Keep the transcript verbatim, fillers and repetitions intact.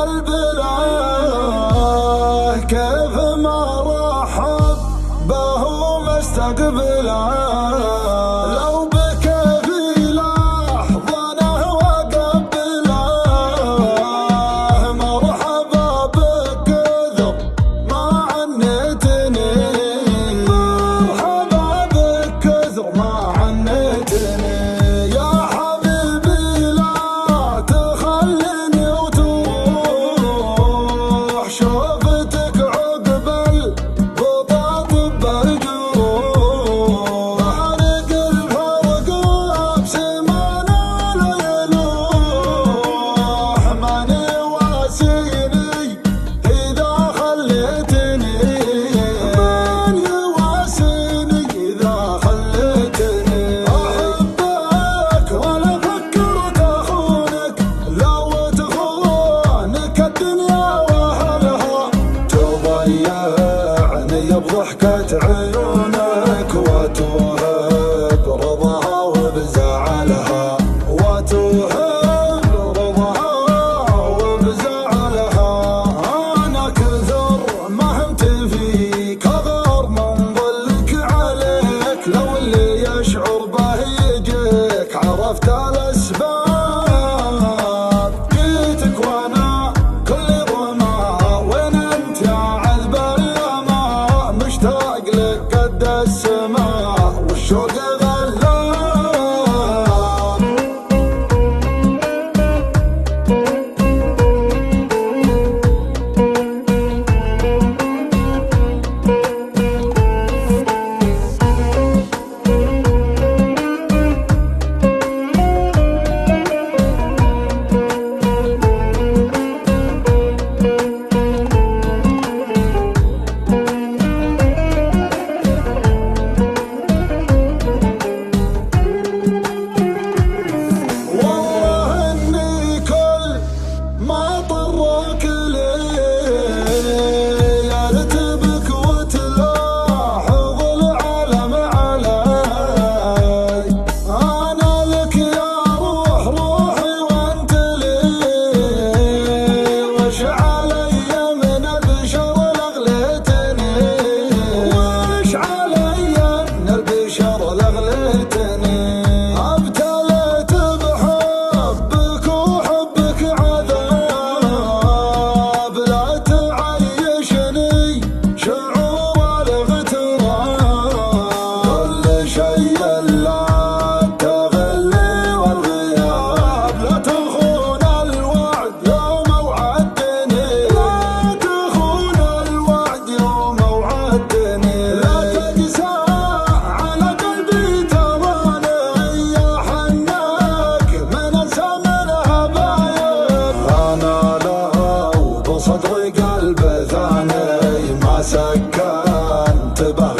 البلاد كيف ما رحب به مستقبله. لو بكى في لحظة وقبله مرحبا بك كثر ما عنتني، مرحبا بك كثر ما عنتني. يا حبيبي لا تخليني وتروح، شوفتك عقب البطاط بالجروح. فارق الفرق بسمانا ليلوح، ماني واسيني إذا خليتني، ماني واسيني إذا خليتني. أحبك ولا فكرت أخونك، لو تخونك الدنيا وأهلها تضيعني بضحكة عيونك، وتوهب رضاها وبزعلها، وتوهب رضاها وبزعلها. أنا كثر ما همت فيك أغار من ظلك عليك، لو اللي يشعر به يجيك عرفت الأسباب. جيتك وأنا كل ظما، وين أنت يا عذب اليما، مشتاق لك قد السماء والشوق غلاب. والله إني كل ما طرك لي ارتبك وتلاحظ العالم علي. أنا لك يا روح روحي وأنت لي، وش علي من البشر لغليتني، وش علي من البشر لغليتني. ابتليت بحبك وحبك عذاب، لا تعيشني شعور الاغتراب. كل شيء لا التغلي والغياب، لا تخون الوعد يوم وعدتني، لا تخون الوعد يوم وعدتني. لا تقسى على قلبي تراني يا حناك من الزمن هبايب. أنا لو بصدري قلب ثاني ما سكنت به